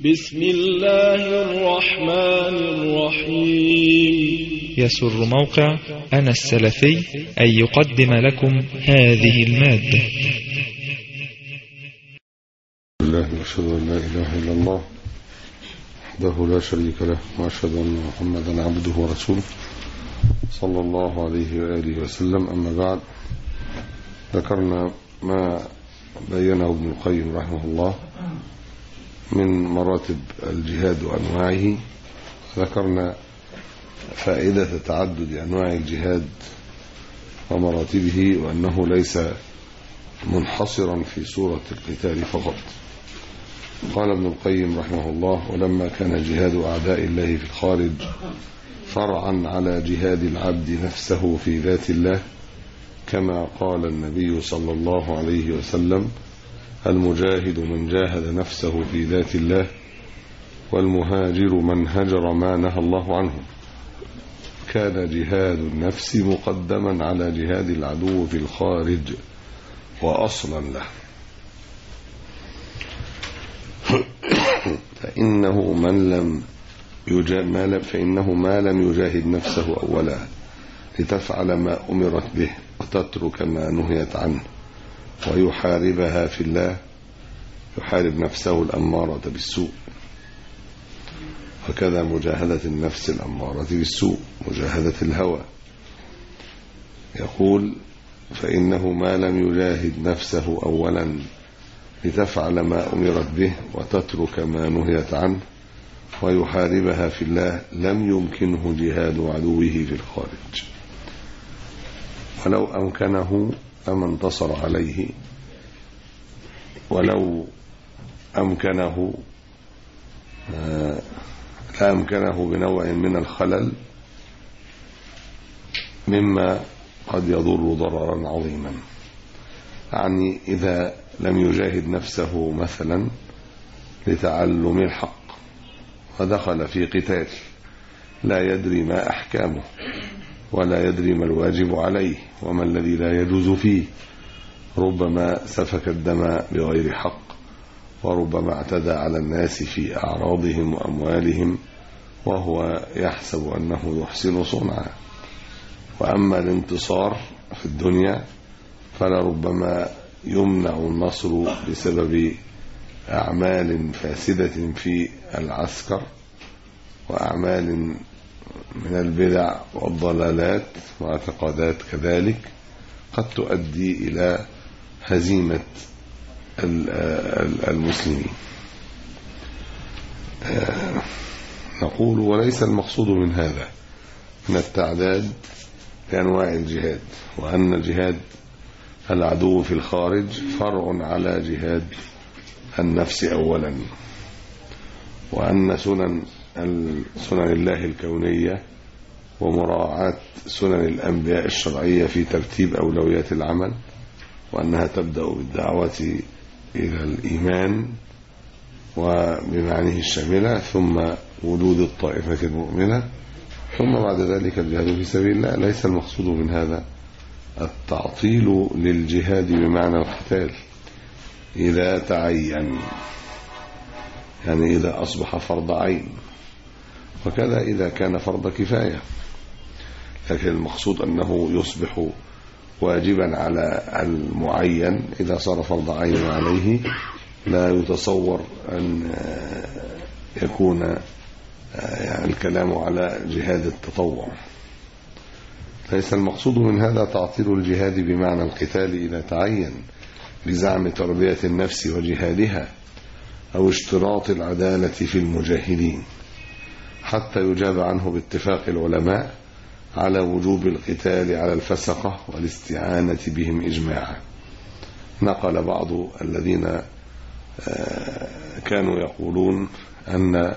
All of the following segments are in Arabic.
بسم الله الرحمن الرحيم. يسر موقع أنا السلفي أن يقدم لكم هذه المادة. الله وأشهد أن لا إله إلا الله وحده لا شريك له، وأشهد أن محمدا عبده ورسوله صلى الله عليه وآله وسلم. أما بعد، ذكرنا ما بينه ابن القيم رحمه الله من مراتب الجهاد وأنواعه. ذكرنا فائدة تعدد أنواع الجهاد ومراتبه، وأنه ليس منحصرا في صورة القتال فقط. قال ابن القيم رحمه الله: ولما كان جهاد أعداء الله في الخارج فرعا على جهاد العبد نفسه في ذات الله، كما قال النبي صلى الله عليه وسلم: المجاهد من جاهد نفسه في ذات الله، والمهاجر من هجر ما نهى الله عنه. كان جهاد النفس مقدما على جهاد العدو في الخارج وأصلا له، فإنه ما لم يجاهد نفسه أولا لتفعل ما أمرت به وتترك ما نهيت عنه ويحاربها في الله، يحارب نفسه الأمارة بالسوء. وكذا مجاهدة النفس الأمارة بالسوء، مجاهدة الهوى. يقول: فإنه ما لم يجاهد نفسه أولا لتفعل ما أمرت به وتترك ما نهيت عنه ويحاربها في الله، لم يمكنه جهاد عدوه في الخارج، ولو أمكنه أما انتصر عليه، ولو أمكنه لا أمكنه بنوع من الخلل مما قد يضر ضررا عظيما. يعني إذا لم يجاهد نفسه مثلا لتعلم الحق ودخل في قتال لا يدري ما أحكامه ولا يدري ما الواجب عليه وما الذي لا يجوز فيه، ربما سفك الدم بغير حق، وربما اعتدى على الناس في أعراضهم وأموالهم وهو يحسب أنه يحسن صنعا. وأما الانتصار في الدنيا فلربما يمنع النصر بسبب أعمال فاسدة في العسكر وأعمال من البدع والضلالات واعتقادات كذلك قد تؤدي إلى هزيمة المسلمين. نقول: وليس المقصود من هذا من التعداد لأنواع الجهاد، وأن جهاد العدو في الخارج فرع على جهاد النفس أولا، وأن سنن الله الكونية ومراعاة سنن الأنبياء الشرعية في ترتيب أولويات العمل، وأنها تبدأ بالدعوة إلى الإيمان وبمعنيه الشاملة، ثم وجود الطائفة المؤمنة، ثم بعد ذلك الجهاد في سبيل الله. ليس المقصود من هذا التعطيل للجهاد بمعنى القتال إذا تعين، يعني إذا أصبح فرض عين، وكذا إذا كان فرض كفاية. لكن المقصود أنه يصبح واجبا على المعين إذا صار فرض عين عليه. لا يتصور أن يكون الكلام على جهاد التطوع. ليس المقصود من هذا تعطيل الجهاد بمعنى القتال إذا تعين لزعم تربية النفس وجهادها أو اشتراط العدالة في المجاهدين، حتى يجاب عنه باتفاق العلماء على وجوب القتال على الفسقة والاستعانة بهم إجماعا. نقل بعض الذين كانوا يقولون أن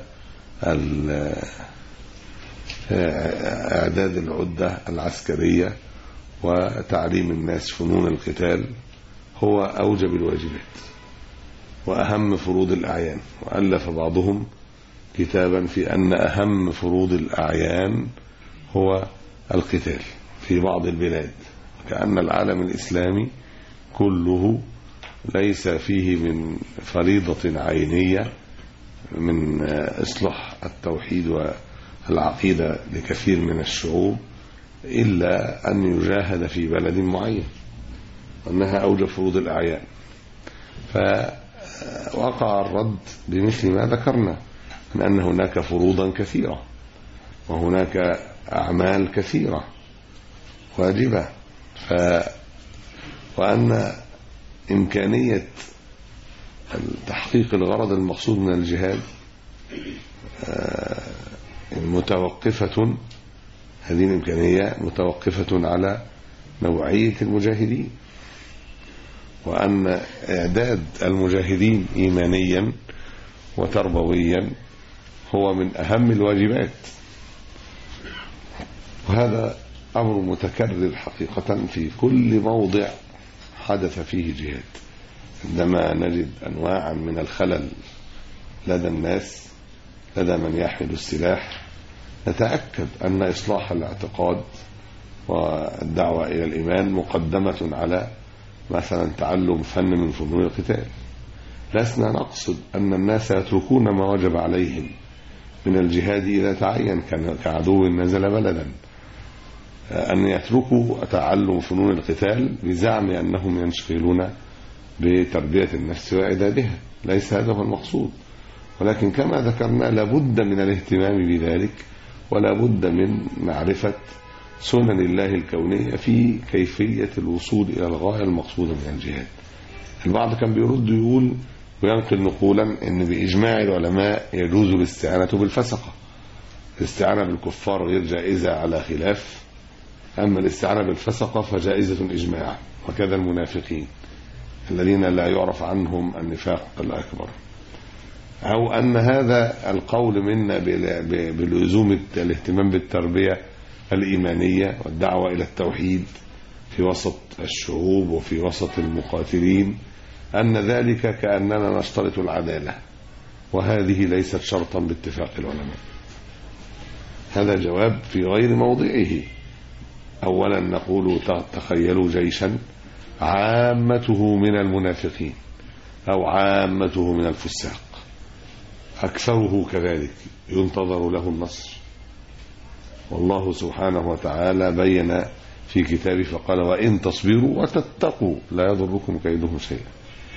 إعداد العدة العسكرية وتعليم الناس فنون القتال هو أوجب الواجبات وأهم فروض الأعيان، وألف بعضهم كتابا في أن أهم فروض الأعيان هو القتال في بعض البلاد، كأن العالم الإسلامي كله ليس فيه من فريضة عينية من إصلاح التوحيد والعقيدة لكثير من الشعوب إلا أن يجاهد في بلد معين، أنها أوجب فروض الأعيان. فوقع الرد بمثل ما ذكرنا من أن هناك فروضا كثيرة وهناك أعمال كثيرة واجبة، وأن إمكانية تحقيق الغرض المقصود من الجهاد متوقفة، هذه الإمكانية متوقفة على نوعية المجاهدين، وأن إعداد المجاهدين إيمانيا وتربويا هو من أهم الواجبات. وهذا أمر متكرر حقيقة في كل موضع حدث فيه جهاد. عندما نجد أنواعا من الخلل لدى الناس، لدى من يحمل السلاح، نتأكد أن إصلاح الاعتقاد والدعوة إلى الإيمان مقدمة على مثلا تعلم فن من فنون القتال. لسنا نقصد أن الناس يتركون ما وجب عليهم من الجهاد إذا تعين كعدو نزل بلدا، أن يتركوا تعلم فنون القتال بزعم أنهم ينشغلون بتربية النفس وإعدادها. ليس هذا هو المقصود، ولكن كما ذكرنا لابد من الاهتمام بذلك، ولا بد من معرفة سنن الله الكونية في كيفية الوصول إلى الغاية المقصودة من الجهاد. البعض كان بيرد يقول وينقل نقولا إن بإجماع العلماء يجوز الاستعانة بالفسقة، الاستعانة بالكفار غير جائزة على خلاف، أما الاستعانة بالفسقة فجائزة إجماع، وكذا المنافقين الذين لا يعرف عنهم النفاق الأكبر. أو أن هذا القول منا بلزوم الاهتمام بالتربية الإيمانية والدعوة إلى التوحيد في وسط الشعوب وفي وسط المقاتلين، أن ذلك كأننا نشترط العدالة، وهذه ليست شرطا باتفاق العلماء. هذا جواب في غير موضعه. أولا نقول تخيلوا جيشا عامته من المنافقين أو عامته من الفساق، أكثره كذلك، ينتظر له النصر. والله سبحانه وتعالى بين في كتابه فقال وإن تصبروا وتتقوا لا يضركم كيدهم شيئا.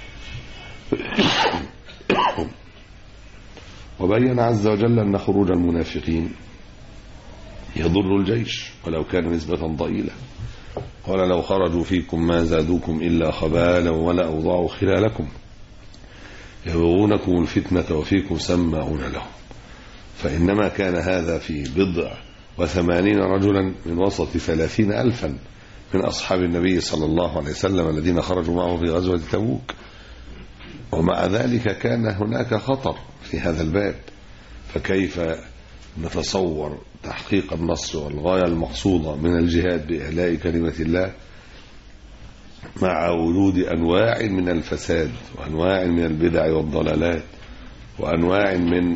وبين عز وجل أن خروج المنافقين يضر الجيش ولو كان نسبة ضئيلة، قال لو خرجوا فيكم ما زادوكم إلا خبالا ولا أوضاعوا خلالكم يبغونكم الفتنة وفيكم سماعون لهم. فإنما كان هذا في 80 رجلا من وسط 30,000 من أصحاب النبي صلى الله عليه وسلم الذين خرجوا معه في غزوة تبوك، ومع ذلك كان هناك خطر في هذا الباب. فكيف نتصور تحقيق النصر والغاية المقصودة من الجهاد بإعلاء كلمة الله مع وجود أنواع من الفساد وأنواع من البدع والضلالات وأنواع من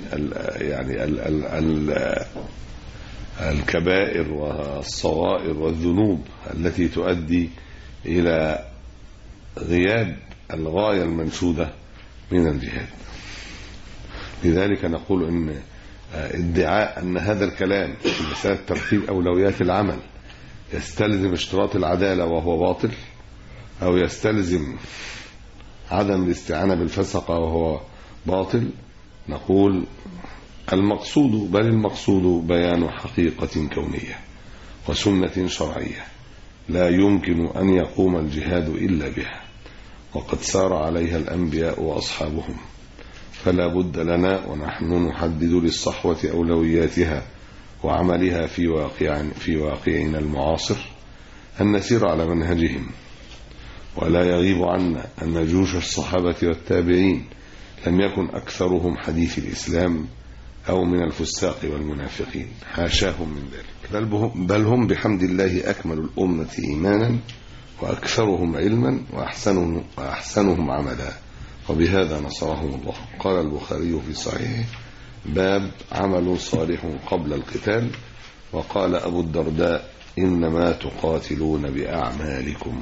الكبائر والصغائر والذنوب التي تؤدي إلى غياب الغاية المنشودة من الجهاد؟ لذلك نقول إن ادعاء أن هذا الكلام في مسألة ترتيب أولويات العمل يستلزم اشتراط العدالة وهو باطل، أو يستلزم عدم الاستعانة بالفسقة وهو باطل، نقول المقصود بيان حقيقة كونية وسنة شرعية لا يمكن أن يقوم الجهاد إلا بها، وقد سار عليها الأنبياء وأصحابهم، فلا بد لنا ونحن نحدد للصحوة أولوياتها وعملها في واقعنا المعاصر أن نسير على منهجهم. ولا يغيب عنا أن جيوش الصحابة والتابعين لم يكن أكثرهم حديث الإسلام أو من الفساق والمنافقين، حاشاهم من ذلك، بل هم بحمد الله أكمل الأمة إيمانا وأكثرهم علما وأحسنهم عملا، وبهذا نصرهم الله. قال البخاري في صحيحه باب عمل صالح قبل القتال. وقال أبو الدرداء إنما تقاتلون بأعمالكم.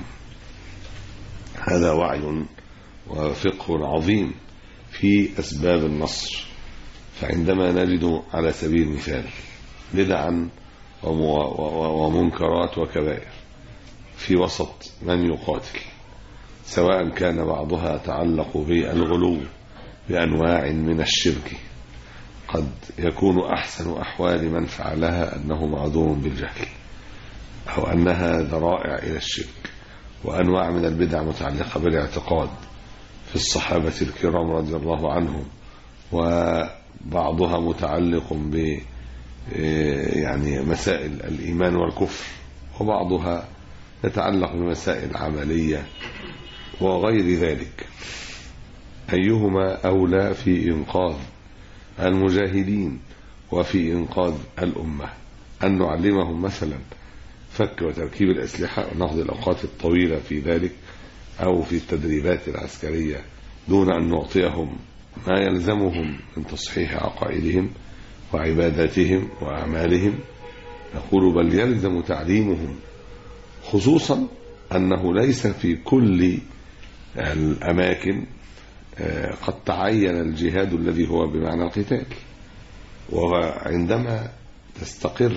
هذا وعي وفقه عظيم في أسباب النصر فعندما نجد على سبيل المثال بدعا ومنكرات وكبائر في وسط من يقاتل، سواء كان بعضها يتعلق بالغلو بأنواع من الشرك، قد يكون أحسن أحوال من فعلها أنه معذور بالجهل أو أنها ذرائع إلى الشرك، وأنواع من البدع متعلقة بالاعتقاد في الصحابة الكرام رضي الله عنهم، وبعضها متعلق ب يعني مسائل الإيمان والكفر، وبعضها يتعلق بمسائل عملية وغير ذلك. أيهما أولى في إنقاذ المجاهدين وفي إنقاذ الأمة؟ أن نعلمهم مثلا فك وتركيب الأسلحة ونقضي الأوقات الطويلة في ذلك أو في التدريبات العسكرية دون أن نعطيهم ما يلزمهم من تصحيح عقائدهم وعباداتهم وأعمالهم؟ نقول بل يلزم تعليمهم، خصوصا أنه ليس في كل الأماكن قد تعين الجهاد الذي هو بمعنى القتال. وعندما تستقر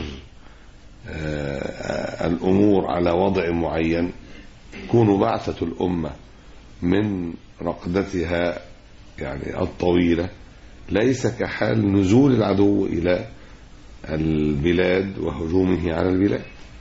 الأمور على وضع معين تكون بعثة الأمة من رقدتها يعني الطويلة ليس كحال نزول العدو إلى البلاد وهجومه على البلاد.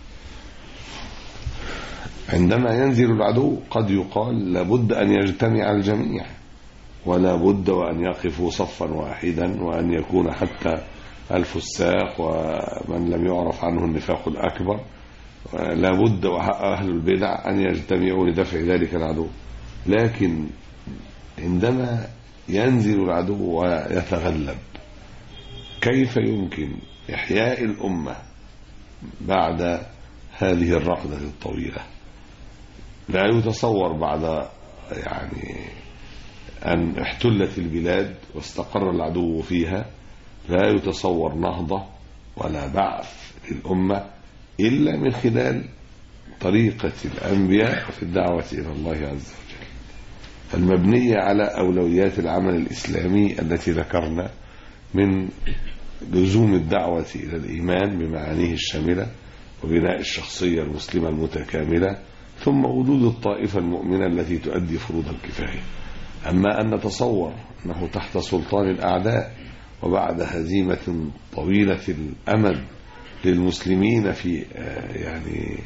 عندما ينزل العدو قد يقال لابد أن يجتمع الجميع، ولا بد وأن يقفوا صفا واحدا، وأن يكون حتى الفساق ومن لم يعرف عنه النفاق الأكبر لا بد وأهل البدع أن يجتمعوا لدفع ذلك العدو. لكن عندما ينزل العدو ويتغلب كيف يمكن إحياء الأمة بعد هذه الرقدة الطويلة؟ لا يتصور بعد يعني أن احتلت البلاد واستقر العدو فيها، لا يتصور نهضة ولا بعث للأمة إلا من خلال طريقة الأنبياء في الدعوة إلى الله عز وجل، المبنية على أولويات العمل الإسلامي التي ذكرنا من لزوم الدعوة إلى الإيمان بمعانيه الشاملة وبناء الشخصية المسلمة المتكاملة، ثم وجود الطائفة المؤمنة التي تؤدي فروض الكفاية. أما أن نتصور أنه تحت سلطان الأعداء وبعد هزيمة طويلة الأمد للمسلمين في يعني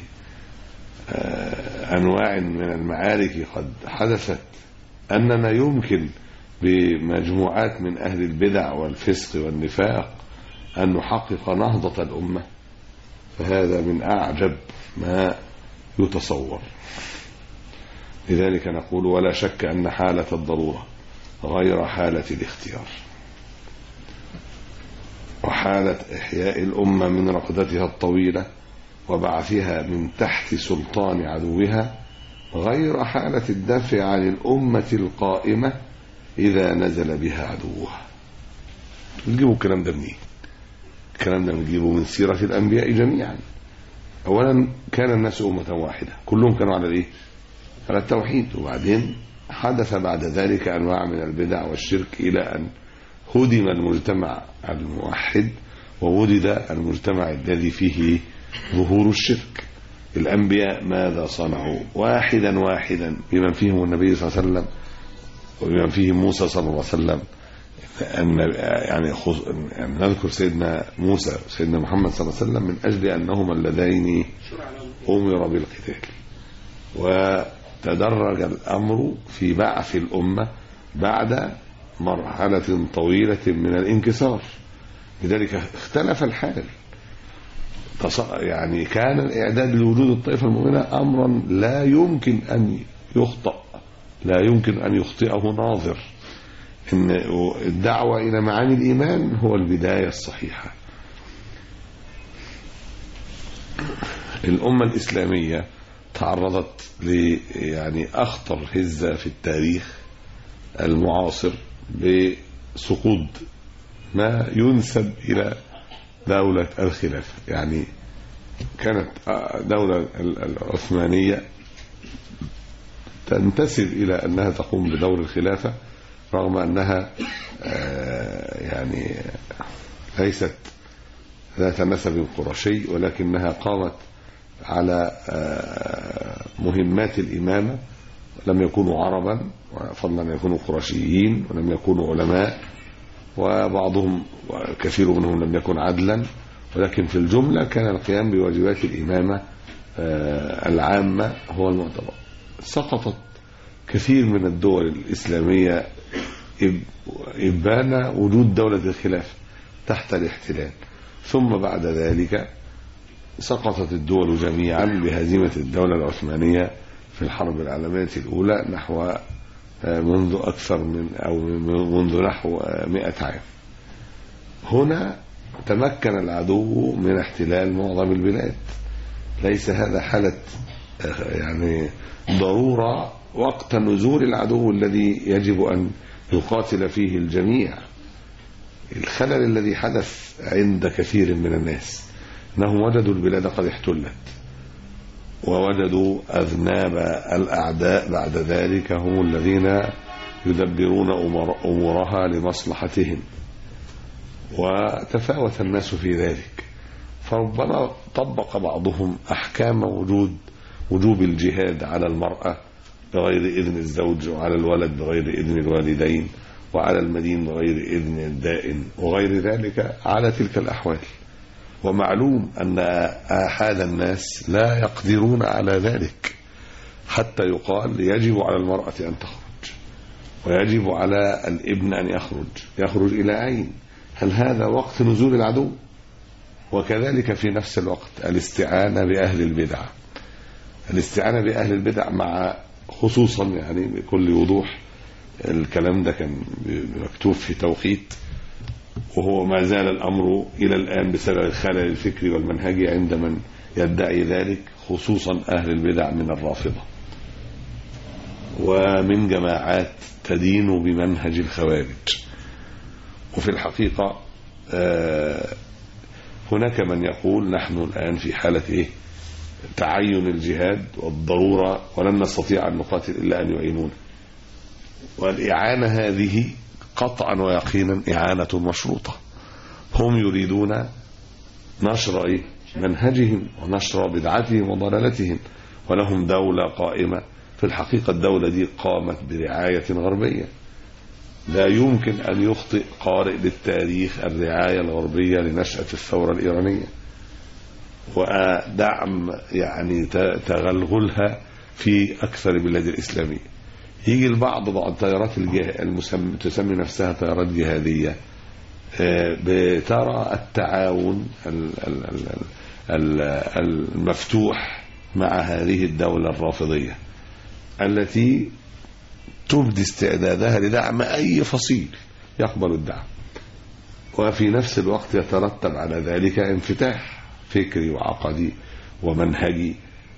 أنواع من المعارك قد حدثت، أننا يمكن بمجموعات من أهل البدع والفسق والنفاق أن نحقق نهضة الأمة، فهذا من أعجب ما يتصور. لذلك نقول ولا شك أن حالة الضرورة غير حالة الاختيار، وحالة إحياء الأمة من رقدتها الطويلة وبعثها من تحت سلطان عدوها غير حالة الدفع عن الأمة القائمة إذا نزل بها عدوها. نجيبوا الكلام ده منين؟ الكلام ده نجيبه من سيرة الأنبياء جميعا. أولا كان الناس أمة واحدة، كلهم كانوا على الإيه؟ على التوحيد، وبعدين حدث بعد ذلك أنواع من البدع والشرك إلى أن هدم المجتمع الموحد وولد المجتمع الذي فيه ظهور الشرك. الأنبياء ماذا صنعوا؟ واحدا واحدا، بمن فيهم النبي صلى الله عليه وسلم وبمن فيهم موسى صلى الله عليه وسلم. يعني نذكر سيدنا موسى سيدنا محمد صلى الله عليه وسلم من أجل أنهما اللذين أمر بالقتال، وتدرج الأمر في بعث الأمة بعد مرحلة طويلة من الانكسار. لذلك اختلف الحال، يعني كان الإعداد لوجود الطائفة المؤمنة أمرا لا يمكن أن يخطأ، لا يمكن أن يخطئه ناظر. إن الدعوة إلى معاني الإيمان هو البداية الصحيحة. الأمة الإسلامية تعرضت يعني أخطر هزة في التاريخ المعاصر بسقوط ما ينسب إلى دولة الخلافة. يعني كانت دولة العثمانية تنتسب إلى أنها تقوم بدور الخلافة، رغم أنها يعني ليست ذات نسب قرشي، ولكنها قامت على مهمات الإمامة. لم يكونوا عربا، فضلا أن يكونوا قرشيين، ولم يكونوا علماء، وبعضهم كثير منهم لم يكن عدلا، ولكن في الجملة كان القيام بواجبات الإمامة العامة هو المعتبر. سقطت كثير من الدول الإسلامية إبان وجود دولة الخلافة تحت الاحتلال، ثم بعد ذلك سقطت الدول جميعا بهزيمة الدولة العثمانية في الحرب العالمية الأولى نحو منذ أكثر من أو منذ نحو 100 عام. هنا تمكن العدو من احتلال معظم البلاد. ليس هذا حالة يعني ضرورة وقت نزول العدو الذي يجب أن يقاتل فيه الجميع. الخلل الذي حدث عند كثير من الناس أنهم وجدوا البلاد قد احتلت، ووجدوا أذناب الأعداء بعد ذلك هم الذين يدبرون أمورها لمصلحتهم، وتفاوت الناس في ذلك. فربما طبق بعضهم أحكام وجوب الجهاد على المرأة بغير إذن الزوج، وعلى الولد بغير إذن الوالدين، وعلى المدين بغير إذن الدائن، وغير ذلك على تلك الأحوال. ومعلوم أن آحاد الناس لا يقدرون على ذلك، حتى يقال يجب على المرأة أن تخرج، ويجب على الابن أن يخرج إلى أين؟ هل هذا وقت نزول العدو؟ وكذلك في نفس الوقت الاستعانة بأهل البدع مع خصوصا يعني بكل وضوح الكلام ده كان مكتوب في توقيت، وهو ما زال الأمر إلى الآن بسبب الخلل الفكري والمنهجي عند من يدعي ذلك، خصوصا أهل البدع من الرافضة ومن جماعات تدين بمنهج الخوارج. وفي الحقيقة هناك من يقول نحن الآن في حالة تعين الجهاد والضرورة، ولن نستطيع أن نقاتل إلا أن يعينون. والإعانة هذه قطعا ويقينا إعانة مشروطة. هم يريدون نشر منهجهم ونشر بدعتهم وضلالتهم، ولهم دولة قائمة. في الحقيقة الدولة دي قامت برعاية غربية. لا يمكن أن يخطئ قارئ للتاريخ الرعاية الغربية لنشأة الثورة الإيرانية ودعم يعني تغلغلها في أكثر البلاد الإسلامية. يجي البعض تيارات تسمي نفسها تيارات جهادية بترى التعاون المفتوح مع هذه الدولة الرافضية التي تبدي استعدادها لدعم أي فصيل يقبل الدعم، وفي نفس الوقت يترتب على ذلك انفتاح فكري وعقدي ومنهجي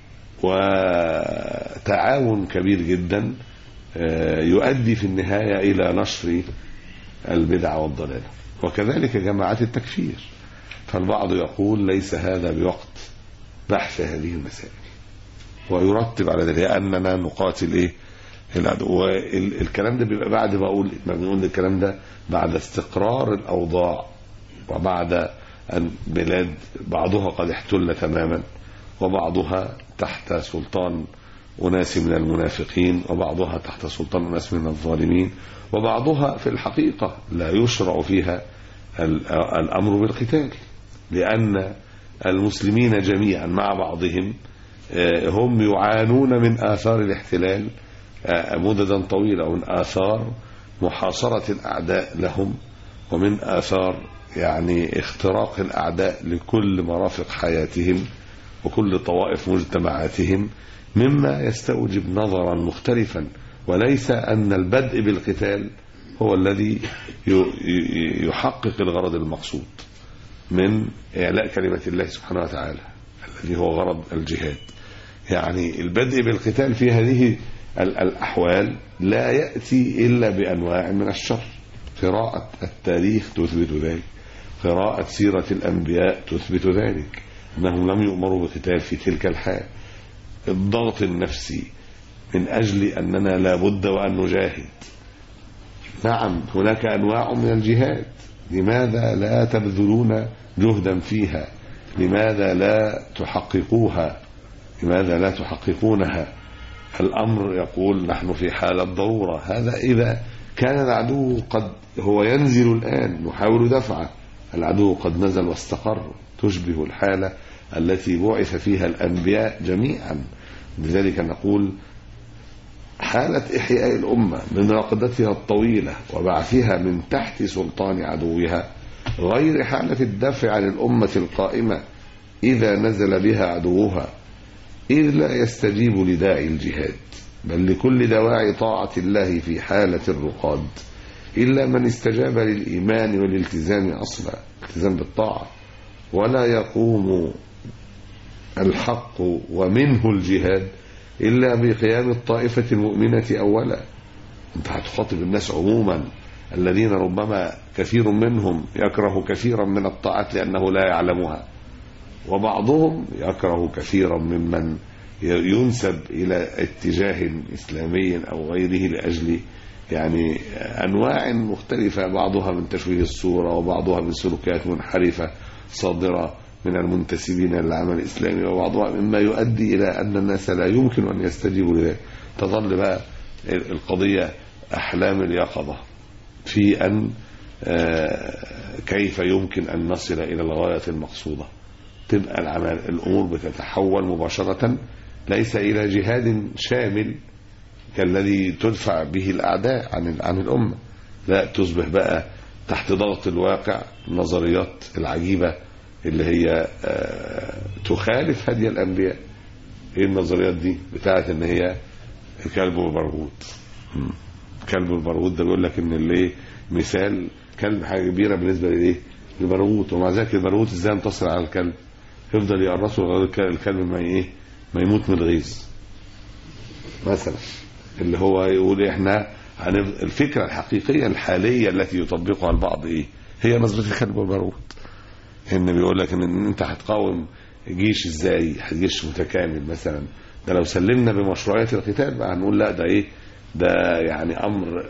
وتعاون كبير جدا يؤدي في النهاية إلى نشر البدع والضلال، وكذلك جماعات التكفير. فالبعض يقول ليس هذا بوقت بحث هذه المسائل، ويرتب على ذلك أننا نقاتل العدو. والكلام ده بيبقى بعد ما بنقول الكلام ده بعد استقرار الأوضاع، وبعد أن بلاد بعضها قد احتل تماما، وبعضها تحت سلطان أناس من المنافقين، وبعضها تحت سلطان أناس من الظالمين، وبعضها في الحقيقة لا يشرع فيها الأمر بالقتال، لأن المسلمين جميعا مع بعضهم هم يعانون من آثار الاحتلال مددا طويلة، ومن آثار محاصرة الأعداء لهم، ومن آثار يعني اختراق الأعداء لكل مرافق حياتهم وكل طوائف مجتمعاتهم، مما يستوجب نظرا مختلفا. وليس أن البدء بالقتال هو الذي يحقق الغرض المقصود من إعلاء كلمة الله سبحانه وتعالى الذي هو غرض الجهاد. يعني البدء بالقتال في هذه الأحوال لا يأتي إلا بأنواع من الشر. قراءة التاريخ تثبت ذلك، قراءة سيرة الأنبياء تثبت ذلك، أنهم لم يؤمروا بقتال في تلك الحال. الضغط النفسي من أجل أننا لا بد وأن نجاهد، نعم هناك أنواع من الجهاد، لماذا لا تبذلون جهدا فيها؟ لماذا لا تحققوها؟ لماذا لا تحققونها؟ الأمر يقول نحن في حالة ضرورة. هذا إذا كان العدو قد هو ينزل الآن نحاول دفعه، العدو قد نزل واستقر، تشبه الحالة التي بعث فيها الأنبياء جميعا. لذلك نقول حالة إحياء الأمة من رقدتها الطويلة وبعثها من تحت سلطان عدوها غير حالة الدفع عن الأمة القائمة إذا نزل بها عدوها، إذ لا يستجيب لداعي الجهاد، بل لكل دواعي طاعة الله في حالة الرقاد، إلا من استجاب للإيمان والالتزام أصلا، التزام بالطاعة، ولا يقوم الحق ومنه الجهاد إلا بقيام الطائفة المؤمنة أولا. أنت هتخاطب الناس عموما الذين ربما كثير منهم يكره كثيرا من الطاعات لأنه لا يعلمها، وبعضهم يكره كثيرا ممن ينسب إلى اتجاه إسلامي أو غيره لأجل يعني أنواع مختلفة، بعضها من تشويه الصورة وبعضها من سلوكيات منحرفة صادرة من المنتسبين للعمل الإسلامي، وبعضها مما يؤدي إلى أن الناس لا يمكن أن يستجيبوا لذلك. تظل بقى القضية أحلام اليقظة في أن كيف يمكن أن نصل إلى الغاية المقصودة. تبقى الأمور بتتحول مباشرة ليس إلى جهاد شامل كالذي تدفع به الأعداء عن الأمة، لا، تصبح بقى تحت ضغط الواقع النظريات العجيبة اللي هي تخالف هدي الأنبياء. ايه النظريات دي بتاعت ان هي كلب والبرغوث؟ كلب والبرغوث ده بيقول لك ان اللي مثال كلب حاجه كبيره بالنسبه لايه؟ للبرغوث، ومع ذلك البرغوث ازاي ينتصر على الكلب؟ يفضل يقرصه لغايه الكلب ما يموت من الغيظ مثلا. اللي هو يقول احنا الفكره الحقيقيه الحاليه التي يطبقها البعض ايه؟ هي نظريه الكلب والبرغوث. ان بيقول لك ان انت هتقاوم جيش ازاي؟ جيش متكامل مثلا، ده لو سلمنا بمشروعيه القتال بقى هنقول لا ده ايه؟ ده يعني امر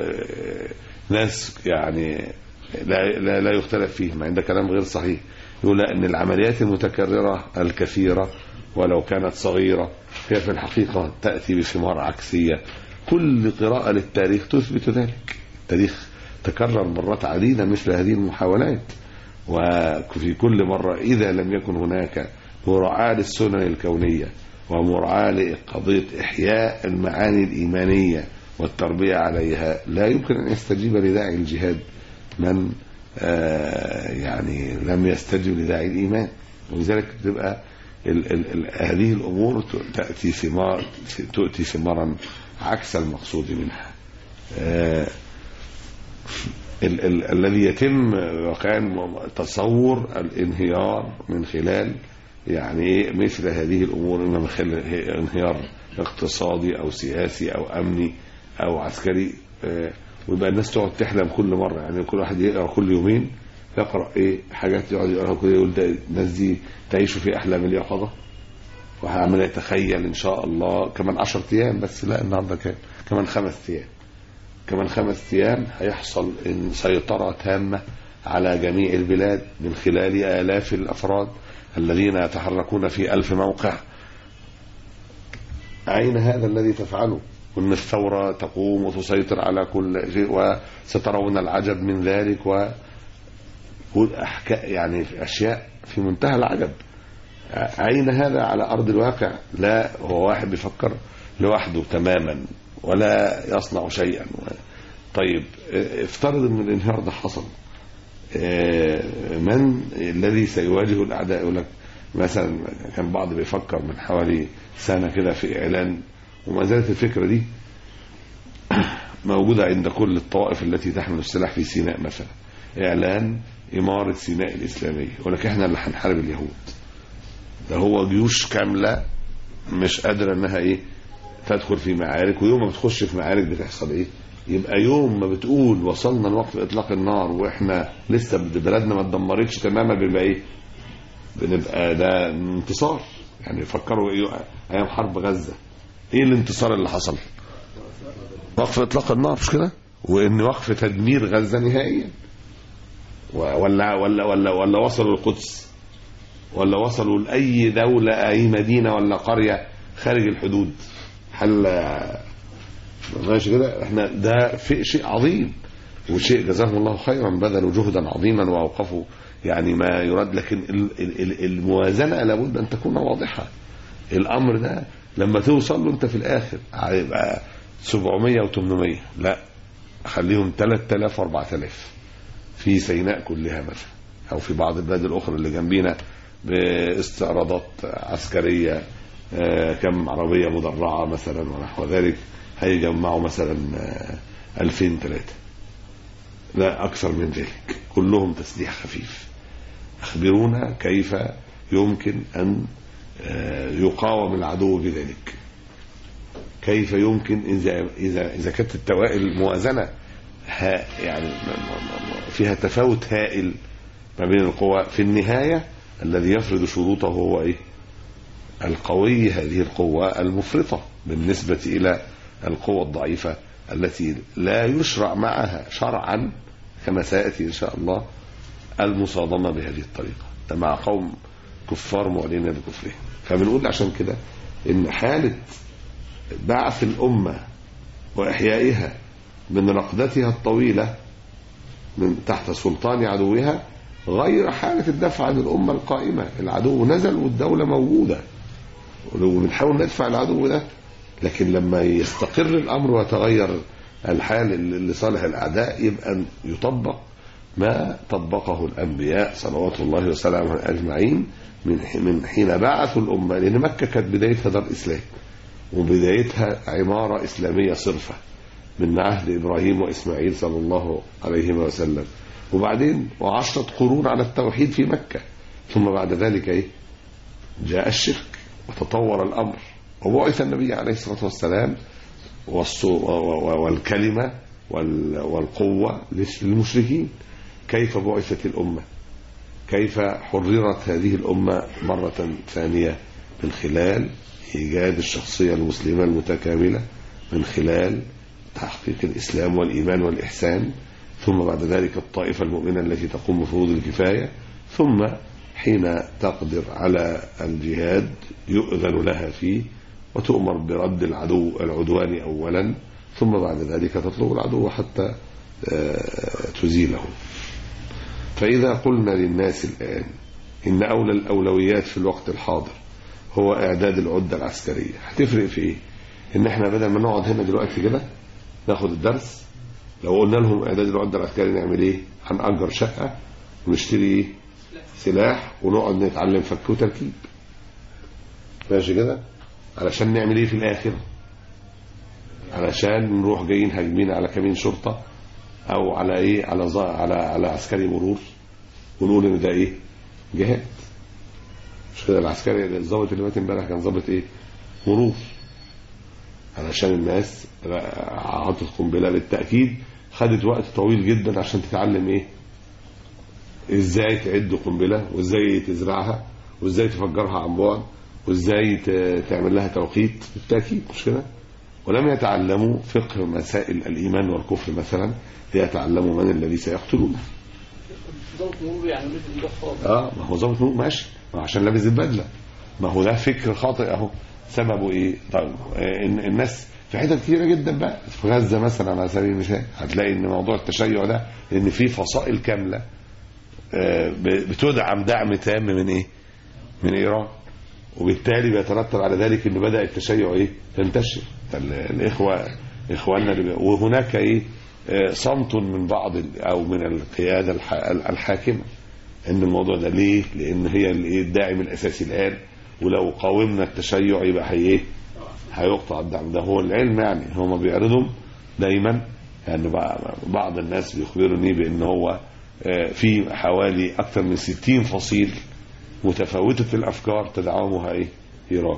ناس يعني لا يختلف فيه، مع ان ده كلام غير صحيح. يقول لا، ان العمليات المتكرره الكثيره ولو كانت صغيره هي في الحقيقه تاتي بثمار عكسيه. كل قراءه للتاريخ تثبت ذلك. التاريخ تكرر مرات عديده مثل هذه المحاولات، وفي كل مرة إذا لم يكن هناك مراعاة للسنن الكونية ومراعاة لقضية إحياء المعاني الإيمانية والتربية عليها، لا يمكن أن يستجيب لداعي الجهاد من يعني لم يستجب لداعي الإيمان. ولذلك تبقى هذه الأمور تؤتي ثمارا عكس المقصود منها. الذي يتم وكان تصور الانهيار من خلال يعني مثل هذه الأمور، إما من خلال انهيار اقتصادي أو سياسي أو أمني أو عسكري، ويبقى الناس تقعد تحلم كل مرة. يعني كل واحد يقرأ كل يومين، يقرأ حاجات يقعد يقرأها كل يقول ده الناس دي تعيش في أحلام اليقظة، وهعمل يتخيل إن شاء الله كمان 10 أيام بس، لا النهارده كمان 5 أيام، كمان 5 أيام هيحصل إن سيطرة تامة على جميع البلاد من خلال آلاف الأفراد الذين يتحركون في 1000 موقع. أين هذا الذي تفعله؟ وإن الثورة تقوم وتسيطر على كل شيء، وسترون العجب من ذلك، يعني أشياء في منتهى العجب. أين هذا على أرض الواقع؟ لا، هو واحد بيفكر لوحده تماما ولا يصنع شيئا. طيب افترض ان الانهيار ده حصل، من الذي سيواجه الاعداء؟ يقول لك مثلا كان بعض بيفكر من حوالي سنه كده في اعلان، وما زالت الفكره دي موجوده عند كل الطوائف التي تحمل السلاح في سيناء مثلا، اعلان اماره سيناء الاسلاميه. يقول لك احنا اللي هنحارب اليهود. ده هو جيوش كامله مش قادره انها تدخل في معارك، ويوم ما بتخش في معارك بتحصل يبقى يوم ما بتقول وصلنا لوقت اطلاق النار واحنا لسه بلدنا ما اتدمرتش تماما، بنبقى ده انتصار. يعني فكروا ايام حرب غزة، الانتصار اللي حصل؟ وقف اطلاق النار، مش كده؟ وان وقف تدمير غزة نهائيا، ولا وصلوا القدس، ولا وصلوا لأي دولة أي مدينة ولا قرية خارج الحدود. حل ماشي كده. احنا ده في شيء عظيم وشيء جزاهم الله خيرا، بذلوا جهدا عظيما وأوقفوا يعني ما يراد، لكن الموازنة لابد أن تكون واضحة. الأمر ده لما توصل له أنت في الآخر هيبقى 700 و800، لا خليهم 3000 و4000 في سيناء كلها مثلا، أو في بعض البلاد الأخرى اللي جنبينا باستعراضات عسكرية، كم عربية مدرعة مثلا ونحو ذلك، هيجمعوا مثلا 2003، لا أكثر من ذلك، كلهم تسليح خفيف. أخبرونا كيف يمكن أن يقاوم العدو بذلك، كيف يمكن إذا كانت الموازنة يعني فيها تفاوت هائل ما بين القوى، في النهاية الذي يفرض شروطه هو إيه؟ القوي، هذه القوة المفرطة بالنسبة إلى القوة الضعيفة التي لا يشرع معها شرعا كما سيأتي إن شاء الله المصادمة بهذه الطريقة مع قوم كفار معلنين بكفرهم. فبنقول عشان كده إن حالة بعث الأمة وإحيائها من رقدتها الطويلة من تحت سلطان عدوها غير حالة الدفع عن الأمة القائمة. العدو نزل والدولة موجودة وبنحاول ندفع العدو ده، لكن لما يستقر الأمر ويتغير الحال لصالح الأعداء يبقى يطبق ما طبقه الأنبياء صلوات الله وسلامه أجمعين من حين بعثوا الأمة، لأن مكة كانت بدايتها دار إسلام وبدايتها عمارة إسلامية صرفة من عهد إبراهيم وإسماعيل صلى الله عليه وسلم، وبعدين 10 قرون على التوحيد في مكة، ثم بعد ذلك جاء الشرك وتطور الأمر وبعث النبي عليه الصلاة والسلام والكلمة والقوة للمشركين. كيف بعثت الأمة؟ كيف حررت هذه الأمة مرة ثانية؟ من خلال إيجاد الشخصية المسلمة المتكاملة، من خلال تحقيق الإسلام والإيمان والإحسان، ثم بعد ذلك الطائفة المؤمنة التي تقوم بفروض الكفاية، ثم حين تقدر على الجهاد يؤذن لها فيه وتؤمر برد العدوان أولا، ثم بعد ذلك تطلب العدو حتى تزيله. فإذا قلنا للناس الآن إن أولى الأولويات في الوقت الحاضر هو إعداد العدة العسكرية، هتفرق في إيه؟ إن إحنا بدل ما نقعد هنا دلوقتي كده ناخد الدرس، لو قلنا لهم إعداد العدة العسكرية نعمل إيه؟ هنأجر شقة ونشتري سلاح ونقعد نتعلم فك وتركيب، ماشي كده؟ علشان نعمل إيه في الآخر؟ علشان نروح جايين هاجمين على كمين شرطة أو على إيه؟ على عسكري مرور ونقول إن ده إيه؟ جهاد. مش كده؟ العسكري الضابط اللي مات امبارح كان ضابط إيه؟ مرور، علشان الناس عطت قنبلة بالتأكيد خدت وقت طويل جدا عشان تتعلم إيه؟ إزاي تعد قنبلة، وإزاي تزرعها، وإزاي تفجرها عن بعد، وإزاي تعمل لها توقيت بالتأكيد، مش كده؟ ولم يتعلموا فقه مسائل الإيمان والكفر مثلا، ليتعلموا من الذي سيقتلونه. ضابط مرور يعني مثل ما هو ضابط مرور ماشي، ما عشان لابس البدلة، ما هو ده فكر خاطئ اهو. سببه ايه؟ طيب الناس في حتت كتيرة جدا بقى في غزة مثلا على سبيل المثال هتلاقي ان موضوع التشيع ده لان في فصائل كاملة بتدعم دعم تام من ايه؟ من ايران، وبالتالي بيترتب على ذلك ان بدأ التشيع ايه؟ تنتشر. اخواننا وهناك ايه؟ صمت من بعض او من القيادة الحاكمة ان الموضوع ده ليه؟ لان هي الداعم الاساسي الان، ولو قاومنا التشيع يبقى ايه؟ هيقطع الدعم ده. هو العلم يعني هم بيعرضوا دايما يعني بعض الناس بيخبروني بان هو في حوالي اكثر من 60 فصيل متفاوتة الافكار تدعمها ايه؟ ايران،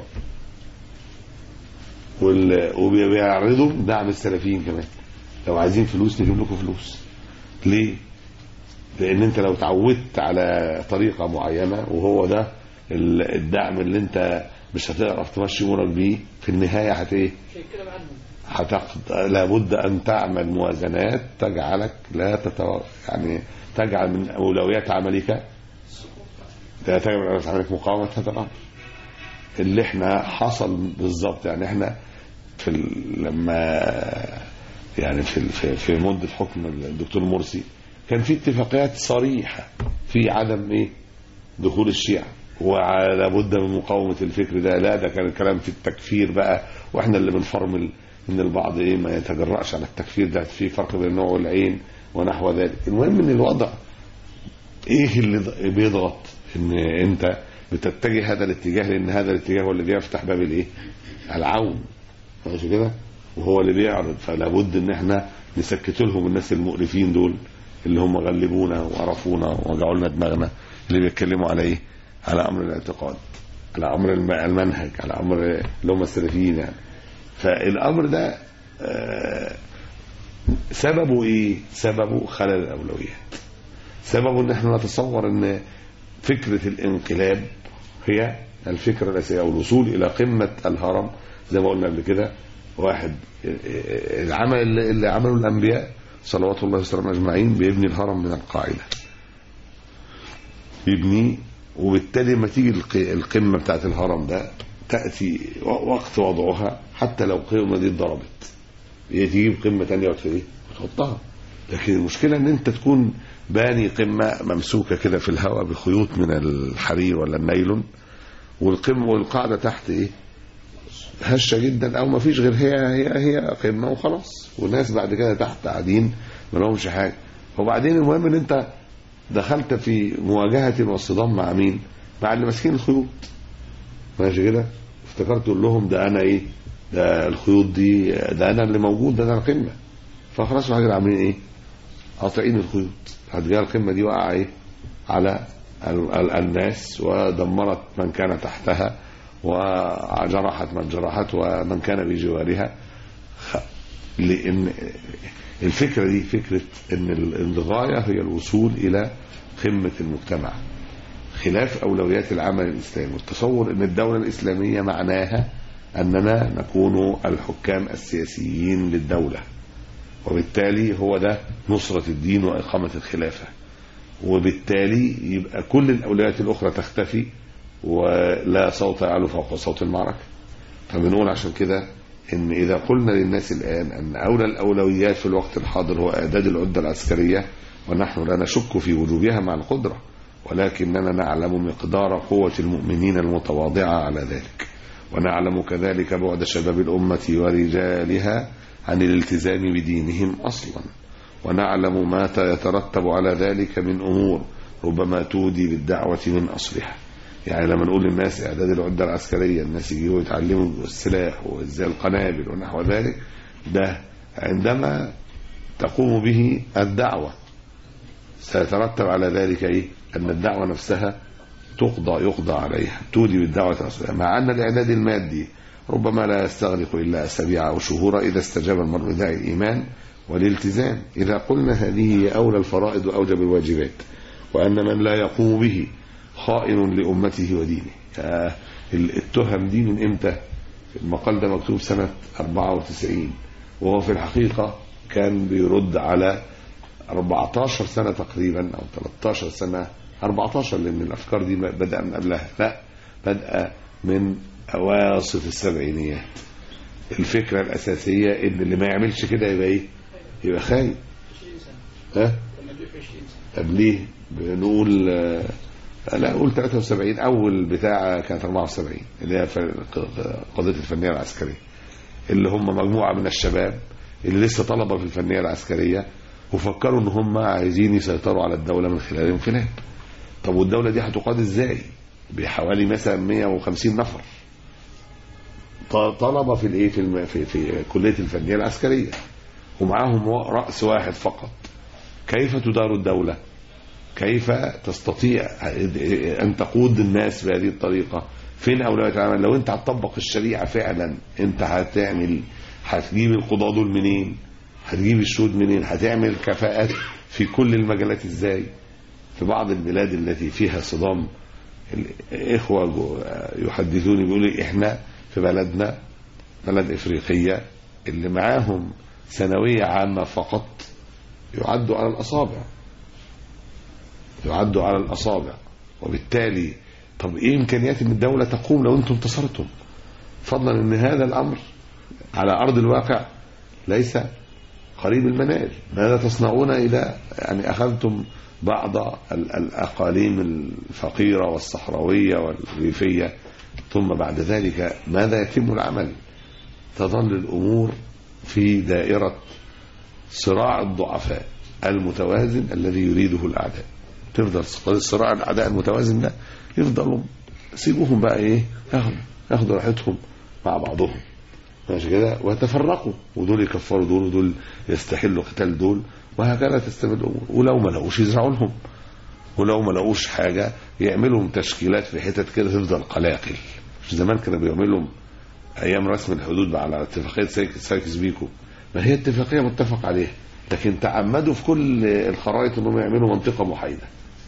وبيعرضوا دعم السلفيين كمان. لو عايزين فلوس نجيب لكم فلوس. ليه؟ لان انت لو تعودت على طريقة معينة وهو ده الدعم اللي انت مش هتعرف تمشي امورك بيه في النهايه لابد ان تعمل موازنات تجعلك لا يعني تجعل من اولويات عملك مقاومه هذا اللي احنا حصل بالظبط. يعني احنا لما يعني في مده حكم الدكتور مرسي كان في اتفاقيات صريحه في عدم دخول الشيعة، ولا بد من مقاومه الفكر ده. لا ده كان الكلام في التكفير بقى، واحنا اللي بنفرمل ان البعض ما يتجرأش على التكفير ده، في فرق بين النوع والعين ونحو ذلك. المهم ان الوضع اللي بيضغط ان انت بتتجه هذا الاتجاه، لان هذا الاتجاه هو اللي بيفتح باب العون، ماشي كده، وهو اللي بيعرض. فلا بد ان احنا نسكت لهم الناس المقرفين دول اللي هم غلبونا وعرفونا ووجعوا لنا دماغنا، اللي بيتكلموا على على امر الاعتقاد، على امر المنهج، على امر اللي هم السلفيين يعني. فالامر ده سببه سببه خلل الاولويات. سببه ان احنا نتصور ان فكرة الانقلاب هي الفكرة الأساسية، أو الوصول إلى قمة الهرم زي ما قلنا قبل كده. واحد العمل اللي عمله الأنبياء صلوات الله وسلامه أجمعين بيبني الهرم من القاعدة، يبني، وبالتالي لما تيجي القمة بتاعت الهرم ده تأتي وقت وضعها، حتى لو القمة دي اتضربت تجيب قمة تانية وتحطها. لكن المشكلة ان انت تكون باني قمة ممسوكة كده في الهواء بخيوط من الحرير ولا النايلون، والقمة والقاعدة تحت هشة جدا، او ما فيش غير هي قمة وخلاص، والناس بعد كده تحت قاعدين ما لهمش حاجة. وبعدين المهم ان انت دخلت في مواجهة واصطدام مع مين؟ مع اللي ماسكين الخيوط، ماشي كده، افتكرت تقول لهم ده انا ده الخيوط دي ده انا اللي موجود، ده انا القمة. فخلاص الراجل عاملين قاطعين الخيوط. هتجي القمة دي وقع على الناس، ودمرت من كان تحتها، وجرحت من جرحت ومن كان بجوارها. لأن الفكرة دي فكرة ان الغاية هي الوصول إلى قمة المجتمع، خلاف أولويات العمل الإسلامي. والتصور ان الدولة الإسلامية معناها أننا نكون الحكام السياسيين للدولة، وبالتالي هو ده نصرة الدين وإقامة الخلافة، وبالتالي يبقى كل الأولويات الأخرى تختفي ولا صوت يعلو فوق صوت المعركة. فبنقول عشان كده إن إذا قلنا للناس الآن أن أولى الأولويات في الوقت الحاضر هو إعداد العدة العسكرية، ونحن لا نشك في وجوبها مع القدرة، ولكننا نعلم مقدار قوة المؤمنين المتواضعة على ذلك، ونعلم كذلك بعد شباب الأمة ورجالها عن الالتزام بدينهم أصلا، ونعلم ما يترتب على ذلك من أمور ربما تودي بالدعوة من أصلها. يعني لما نقول للناس إعداد العدة العسكرية، الناس يجيوا يتعلموا السلاح وإزاي القنابل ونحو ذلك، ده عندما تقوم به الدعوة سيترتب على ذلك أن الدعوة نفسها يقضى عليها، تودي بالدعوة أصلها. مع أن الإعداد المادي ربما لا يستغرق إلا أسابيع أو شهور إذا استجاب المرء داعي الإيمان والالتزام. إذا قلنا هذه هي أولى الفرائض وأوجب الواجبات، وأن من لا يقوم به خائن لأمته ودينه. التهم دي من إمتى؟ المقال ده مكتوب سنة 94، وهو في الحقيقة كان بيرد على 14 سنة تقريبا أو 13 سنة، 14 لأن الأفكار دي بدأ من قبلها، لا بدأ من أواسط السبعينيات. الفكرة الأساسية إن اللي ما يعملش كده يبقى خايب. قبليه بنقول لا أقول 73، أول بتاعة كانت 74 اللي هي قضية الفنية العسكرية، اللي هم مجموعة من الشباب اللي لسه طلبة في الفنية العسكرية وفكروا إن هم عايزين يسيطروا على الدولة من خلال الانقلاب. طب والدولة دي هتقاد إزاي؟ بحوالي مثلا 150 نفر طلبة في كلية الفنية العسكرية، ومعاهم رأس واحد فقط. كيف تدار الدولة؟ كيف تستطيع أن تقود الناس بهذه الطريقة؟ فين أولويات العمل؟ لو أنت هتطبق الشريعة فعلا، أنت هتجيب القضاة دول منين؟ هتجيب الشهود منين؟ هتعمل كفاءات في كل المجالات إزاي؟ في بعض البلاد التي فيها صدام الإخوة يحدثوني بيقولوا إحنا في بلدنا بلد إفريقية اللي معاهم ثانوية عامة فقط يعدوا على الأصابع. وبالتالي طب إيه إمكانيات إن الدولة تقوم لو أنتم انتصرتم؟ فضلا إن هذا الأمر على أرض الواقع ليس قريب المنال. ماذا تصنعون إذا يعني أخذتم بعض الأقاليم الفقيرة والصحراوية والريفية ثم بعد ذلك ماذا يتم العمل؟ تظل الأمور في دائرة صراع الضعفاء المتوازن الذي يريده الأعداء. تفضل صراع الأعداء المتوازن ده يفضلوا سيبوهم بقى إيه ياخدوا راحتهم مع بعضهم ماشي كده ويتفرقوا، ودول يكفروا دول ودول يستحلوا قتال دول، وهكذا تستمر الأمور. ولو ما لقوش يزرعوا لهم، ولو ما لقوش حاجة يعملوا تشكيلات في حتت كده تفضل قلاقل. مش زمان كانوا بيعملوا أيام رسم الحدود على اتفاقية سايكس بيكو، ما هي اتفاقية متفق عليها، لكن تعمدوا في كل الخرائط انهم يعملوا منطقة محايدة،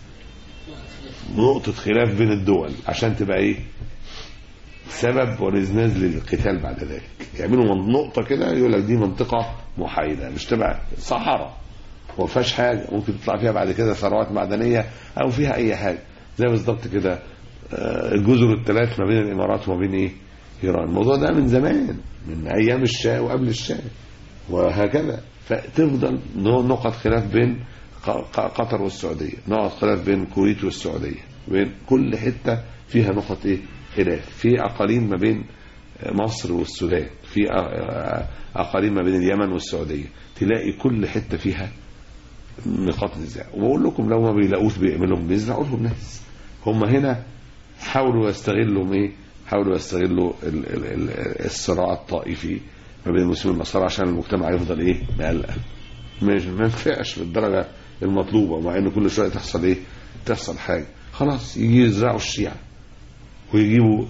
نقطة خلاف بين الدول عشان تبقى ايه سبب ورزناز للقتال بعد ذلك. يعملوا نقطة كده يقول لك دي منطقة محايدة، مش تبقى صحراء وما فيهاش حاجة ممكن تطلع فيها بعد كده ثروات معدنية او فيها اي حاجة، زي بالظبط كده الجزر الثلاث ما بين الامارات وما بين ايه ايران. الموضوع ده من زمان، من ايام الشاه وقبل الشاه وهكذا. فتفضل نقط خلاف بين قطر والسعودية، نقط خلاف بين الكويت والسعودية، بين كل حتة فيها نقط ايه خلاف. في اقاليم ما بين مصر والسودان، في اقاليم ما بين اليمن والسعودية، تلاقي كل حتة فيها نقاط نزاع. وبقول لكم لو ما بيلاقوش بيعملهم بيزرعوا لهم ناس. هم هنا حاولوا يستغلوا ايه، حاولوا يستغلوا الصراع الطائفي ما بين المسلمين والنصارى عشان المجتمع يفضل ايه مقلق، ما ينفعش بالدرجه المطلوبه، مع ان كل شويه تحصل ايه تحصل حاجه. خلاص يجي يزرعوا الشيعة ويجيبوا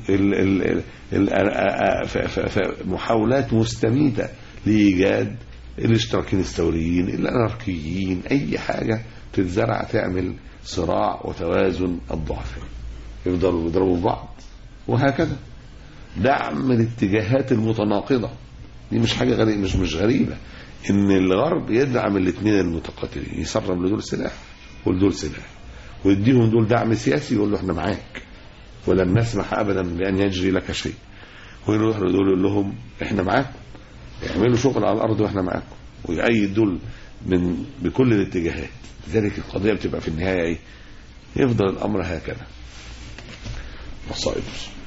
محاولات مستميتة لإيجاد الاشتراكيين الثوريين الأناركيين، أي حاجة تتزرع تعمل صراع وتوازن الضعفاء، يفضلوا يضربوا بعض وهكذا. دعم الاتجاهات المتناقضة دي مش حاجة غريبة، مش غريبة ان الغرب يدعم الاثنين المتقاتلين، يسرب لدول سلاح ولدول سلاح ويديهم دول دعم سياسي، يقول له احنا معاك ولن نسمح ابدا بان يجري لك شيء، ويروح لدول يقول لهم احنا معاكم، يعملوا شغل على الارض واحنا معاكم، ويأيد دول من بكل الاتجاهات. لذلك القضية بتبقى في النهاية ايه، يفضل الامر هكذا مصائب.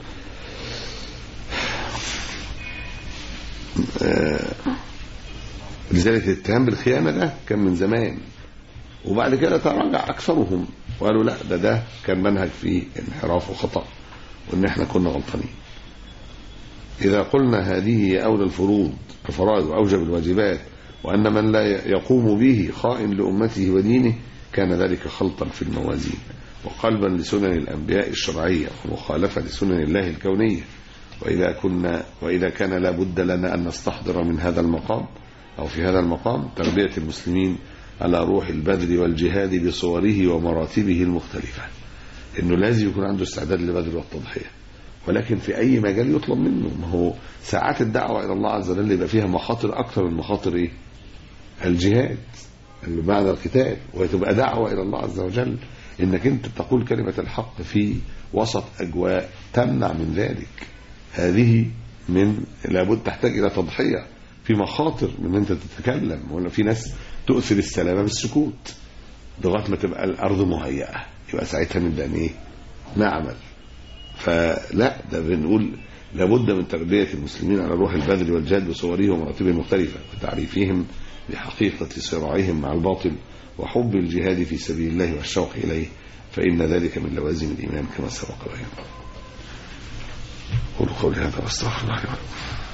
لذلك الاتهام بالخيانة ده كان من زمان، وبعد كده تراجع أكثرهم وقالوا لا ده كان منهج فيه انحراف وخطأ، وإن احنا كنا غلطانين. إذا قلنا هذه هي أولى الفرائض وأوجب الواجبات، وأن من لا يقوم به خائن لأمته ودينه، كان ذلك خلطا في الموازين وقلبا لسنن الأنبياء الشرعية ومخالفة لسنن الله الكونية. وإذا كان لا بد لنا أن نستحضر من هذا المقام أو في هذا المقام تربية المسلمين على روح البذل والجهاد بصوره ومراتبه المختلفة، إنه لازم يكون عنده استعداد للبذل والتضحية، ولكن في أي مجال يطلب منه. ما هو ساعات الدعوة إلى الله عز وجل يبقى فيها مخاطر أكثر من مخاطر إيه؟ الجهاد اللي بعد القتال، وتبقى دعوة إلى الله عز وجل إنك أنت تقول كلمة الحق في وسط أجواء تمنع من ذلك. هذه من لابد تحتاج إلى تضحية، في مخاطر من أنت تتكلم، ولا في ناس تؤثر السلامة بالسكوت لغاية ما تبقى الأرض مهيئة، يبقى ساعتها نبدأ إيه نعمل. فلا ده بنقول لابد من تربية المسلمين على روح البذل والجهاد بصوره ومراتبه المختلفة، وتعريفهم بحقيقة صراعهم مع الباطل وحب الجهاد في سبيل الله والشوق إليه، فإن ذلك من لوازم الإيمان كما سبق بيانه. قولوا قولي هذا واستغفر الله لي ولكم.